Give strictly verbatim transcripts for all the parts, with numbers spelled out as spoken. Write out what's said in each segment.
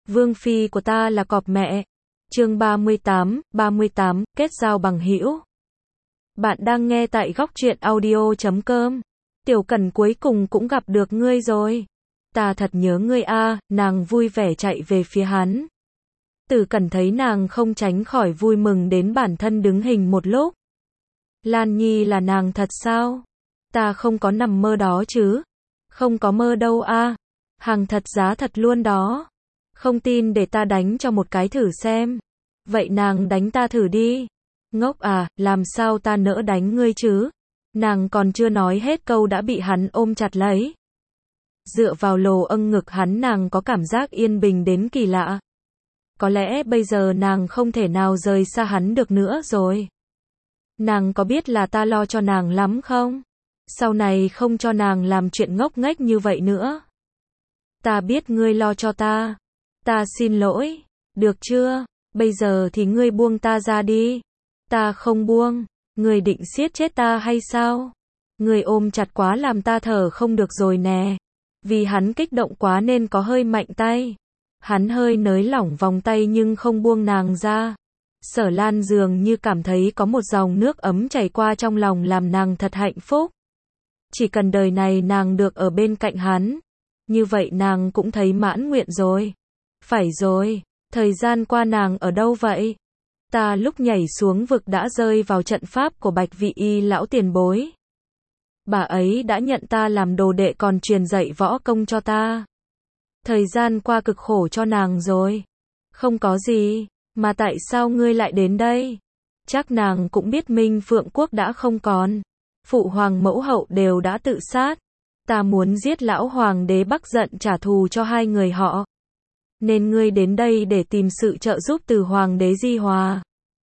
Vương phi của ta là cọp mẹ. Chương ba mươi tám, ba mươi tám, kết giao bằng hữu. Bạn đang nghe tại góc truyện audio chấm com. Tiểu Cẩn cuối cùng cũng gặp được ngươi rồi. Ta thật nhớ ngươi a, nàng vui vẻ chạy về phía hắn. Tử Cẩn thấy nàng không tránh khỏi vui mừng đến bản thân đứng hình một lúc. Lan Nhi là nàng thật sao? Ta không có nằm mơ đó chứ. Không có mơ đâu a. Hàng thật giá thật luôn đó. Không tin để ta đánh cho một cái thử xem. Vậy nàng đánh ta thử đi. Ngốc à, làm sao ta nỡ đánh ngươi chứ? Nàng còn chưa nói hết câu đã bị hắn ôm chặt lấy. Dựa vào lồ âng ngực hắn, nàng có cảm giác yên bình đến kỳ lạ. Có lẽ bây giờ nàng không thể nào rời xa hắn được nữa rồi. Nàng có biết là ta lo cho nàng lắm không? Sau này không cho nàng làm chuyện ngốc nghếch như vậy nữa. Ta biết ngươi lo cho ta. Ta xin lỗi. Được chưa? Bây giờ thì ngươi buông ta ra đi. Ta không buông. Ngươi định siết chết ta hay sao? Ngươi ôm chặt quá làm ta thở không được rồi nè. Vì hắn kích động quá nên có hơi mạnh tay. Hắn hơi nới lỏng vòng tay nhưng không buông nàng ra. Sở Lan dường như cảm thấy có một dòng nước ấm chảy qua trong lòng làm nàng thật hạnh phúc. Chỉ cần đời này nàng được ở bên cạnh hắn. Như vậy nàng cũng thấy mãn nguyện rồi. Phải rồi, thời gian qua nàng ở đâu vậy? Ta lúc nhảy xuống vực đã rơi vào trận pháp của Bạch Vị Y lão tiền bối. Bà ấy đã nhận ta làm đồ đệ còn truyền dạy võ công cho ta. Thời gian qua cực khổ cho nàng rồi. Không có gì, mà tại sao ngươi lại đến đây? Chắc nàng cũng biết Minh Phượng Quốc đã không còn. Phụ hoàng mẫu hậu đều đã tự sát. Ta muốn giết lão hoàng đế Bắc giận trả thù cho hai người họ. Nên ngươi đến đây để tìm sự trợ giúp từ hoàng đế Di Hòa.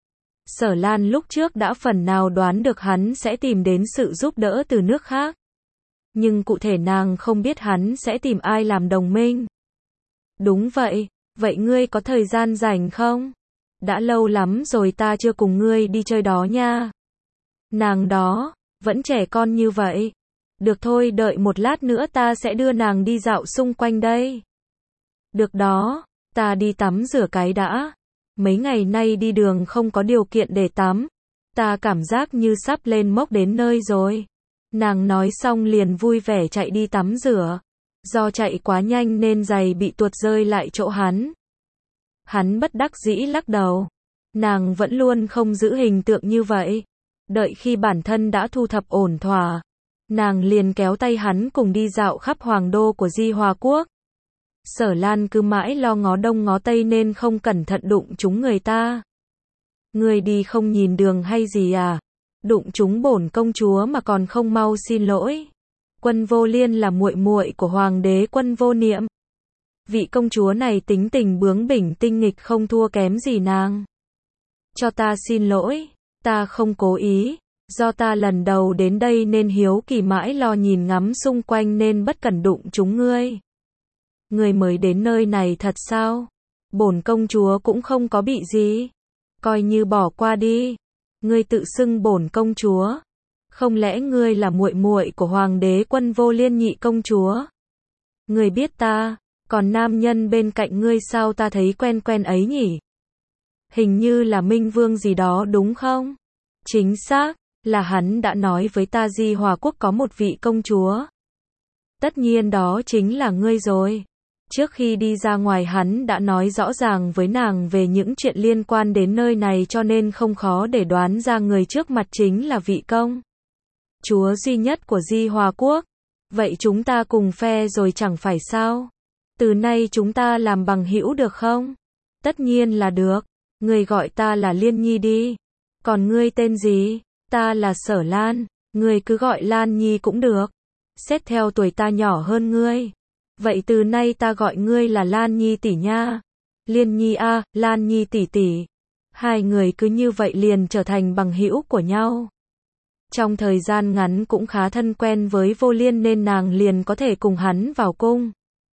Sở Lan lúc trước đã phần nào đoán được hắn sẽ tìm đến sự giúp đỡ từ nước khác. Nhưng cụ thể nàng không biết hắn sẽ tìm ai làm đồng minh. Đúng vậy, vậy ngươi có thời gian rảnh không? Đã lâu lắm rồi ta chưa cùng ngươi đi chơi đó nha. Nàng đó, vẫn trẻ con như vậy. Được thôi, đợi một lát nữa ta sẽ đưa nàng đi dạo xung quanh đây. Được đó, ta đi tắm rửa cái đã. Mấy ngày nay đi đường không có điều kiện để tắm. Ta cảm giác như sắp lên mốc đến nơi rồi. Nàng nói xong liền vui vẻ chạy đi tắm rửa. Do chạy quá nhanh nên giày bị tuột rơi lại chỗ hắn. Hắn bất đắc dĩ lắc đầu. Nàng vẫn luôn không giữ hình tượng như vậy. Đợi khi bản thân đã thu thập ổn thỏa, nàng liền kéo tay hắn cùng đi dạo khắp hoàng đô của Di Hòa Quốc. Sở Lan cứ mãi lo ngó đông ngó tây nên không cẩn thận đụng trúng người ta. Ngươi đi không nhìn đường hay gì à? Đụng trúng bổn công chúa mà còn không mau xin lỗi. Quân Vô Liên là muội muội của hoàng đế Quân Vô Niệm. Vị công chúa này tính tình bướng bỉnh tinh nghịch không thua kém gì nàng. Cho ta xin lỗi, ta không cố ý. Do ta lần đầu đến đây nên hiếu kỳ mãi lo nhìn ngắm xung quanh nên bất cẩn đụng trúng ngươi. Ngươi mới đến nơi này thật sao? Bổn công chúa cũng không có bị gì. Coi như bỏ qua đi. Ngươi tự xưng bổn công chúa. Không lẽ ngươi là muội muội của hoàng đế Quân Vô Liên nhị công chúa? Ngươi biết ta, còn nam nhân bên cạnh ngươi sao ta thấy quen quen ấy nhỉ? Hình như là Minh Vương gì đó đúng không? Chính xác, là hắn đã nói với ta Di Hòa Quốc có một vị công chúa. Tất nhiên đó chính là ngươi rồi. Trước khi đi ra ngoài hắn đã nói rõ ràng với nàng về những chuyện liên quan đến nơi này cho nên không khó để đoán ra người trước mặt chính là vị công chúa duy nhất của Di Hòa Quốc. Vậy chúng ta cùng phe rồi chẳng phải sao? Từ nay chúng ta làm bằng hữu được không? Tất nhiên là được. Ngươi gọi ta là Liên Nhi đi. Còn ngươi tên gì? Ta là Sở Lan. Ngươi cứ gọi Lan Nhi cũng được. Xét theo tuổi ta nhỏ hơn ngươi. Vậy từ nay ta gọi ngươi là Lan Nhi tỷ nha. Liên Nhi a, Lan Nhi tỷ tỷ. Hai người cứ như vậy liền trở thành bằng hữu của nhau. Trong thời gian ngắn cũng khá thân quen với Vô Liên nên nàng liền có thể cùng hắn vào cung.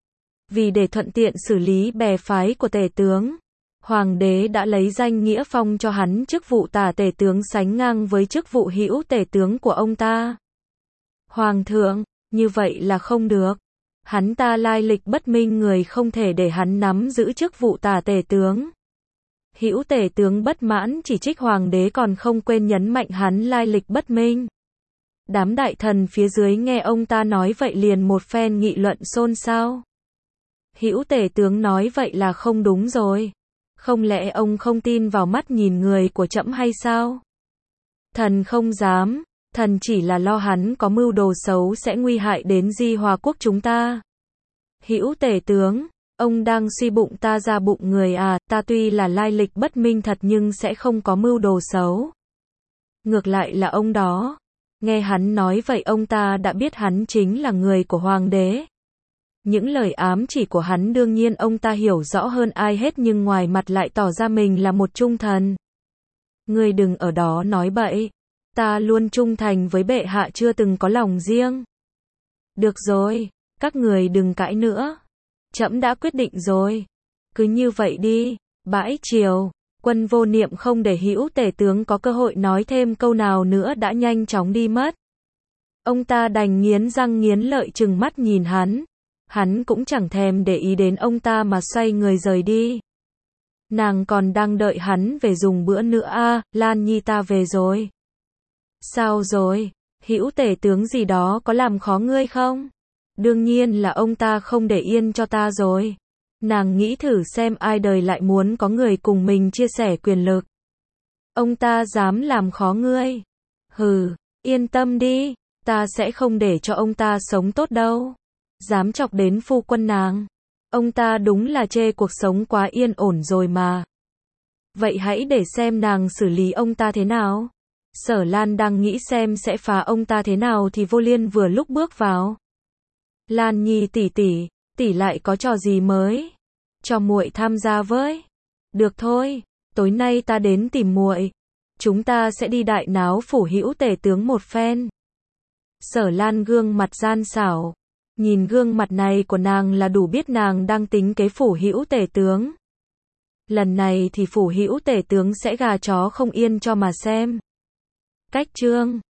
Vì để thuận tiện xử lý bè phái của tể tướng, hoàng đế đã lấy danh nghĩa phong cho hắn chức vụ tả tể tướng sánh ngang với chức vụ hữu tể tướng của ông ta. Hoàng thượng, như vậy là không được. Hắn ta lai lịch bất minh, người không thể để hắn nắm giữ chức vụ tả tể tướng. Hữu tể tướng bất mãn chỉ trích hoàng đế, còn không quên nhấn mạnh hắn lai lịch bất minh. Đám đại thần phía dưới nghe ông ta nói vậy liền một phen nghị luận xôn xao. Hữu tể tướng nói vậy là không đúng rồi. Không lẽ ông không tin vào mắt nhìn người của trẫm hay sao? Thần không dám, thần chỉ là lo hắn có mưu đồ xấu sẽ nguy hại đến Di Hòa quốc chúng ta. Hữu tể tướng, ông đang suy bụng ta ra bụng người à? Ta tuy là lai lịch bất minh thật nhưng sẽ không có mưu đồ xấu. Ngược lại là ông đó. Nghe hắn nói vậy ông ta đã biết hắn chính là người của hoàng đế. Những lời ám chỉ của hắn đương nhiên ông ta hiểu rõ hơn ai hết, nhưng ngoài mặt lại tỏ ra mình là một trung thần. Ngươi đừng ở đó nói bậy. Ta luôn trung thành với bệ hạ, chưa từng có lòng riêng. Được rồi, các người đừng cãi nữa. Trẫm đã quyết định rồi. Cứ như vậy đi. Bãi triều, Quân Vô Niệm không để Hữu tể tướng có cơ hội nói thêm câu nào nữa đã nhanh chóng đi mất. Ông ta đành nghiến răng nghiến lợi trừng mắt nhìn hắn. Hắn cũng chẳng thèm để ý đến ông ta mà xoay người rời đi. Nàng còn đang đợi hắn về dùng bữa nữa à? Lan Nhi ta về rồi. Sao rồi? Hữu tể tướng gì đó có làm khó ngươi không? Đương nhiên là ông ta không để yên cho ta rồi. Nàng nghĩ thử xem ai đời lại muốn có người cùng mình chia sẻ quyền lực. Ông ta dám làm khó ngươi. Hừ, yên tâm đi, ta sẽ không để cho ông ta sống tốt đâu. Dám chọc đến phu quân nàng. Ông ta đúng là chê cuộc sống quá yên ổn rồi mà. Vậy hãy để xem nàng xử lý ông ta thế nào. Sở Lan đang nghĩ xem sẽ phá ông ta thế nào thì Vô Liên vừa lúc bước vào. Lan Nhi tỷ tỷ, tỷ lại có trò gì mới? Cho muội tham gia với. Được thôi, tối nay ta đến tìm muội. Chúng ta sẽ đi đại náo phủ Hữu tể tướng một phen. Sở Lan gương mặt gian xảo. Nhìn gương mặt này của nàng là đủ biết nàng đang tính kế phủ Hữu tể tướng. Lần này thì phủ Hữu tể tướng sẽ gà chó không yên cho mà xem. Cách chương